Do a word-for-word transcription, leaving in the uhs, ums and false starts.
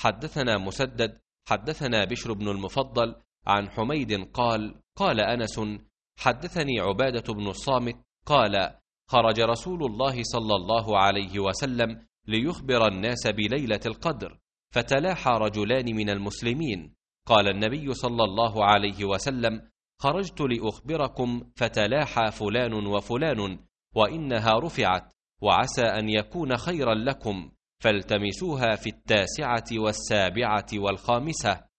حدثنا مسدد حدثنا بشر بن المفضل عن حميد قال قال أنس حدثني عبادة بن الصامت قال خرج رسول الله صلى الله عليه وسلم ليخبر الناس بليلة القدر، فتلاحى رجلان من المسلمين، قال النبي صلى الله عليه وسلم خرجت لأخبركم فتلاحى فلان وفلان وإنها رفعت وعسى أن يكون خيرا لكم، فالتمسوها في التاسعة والسابعة والخامسة.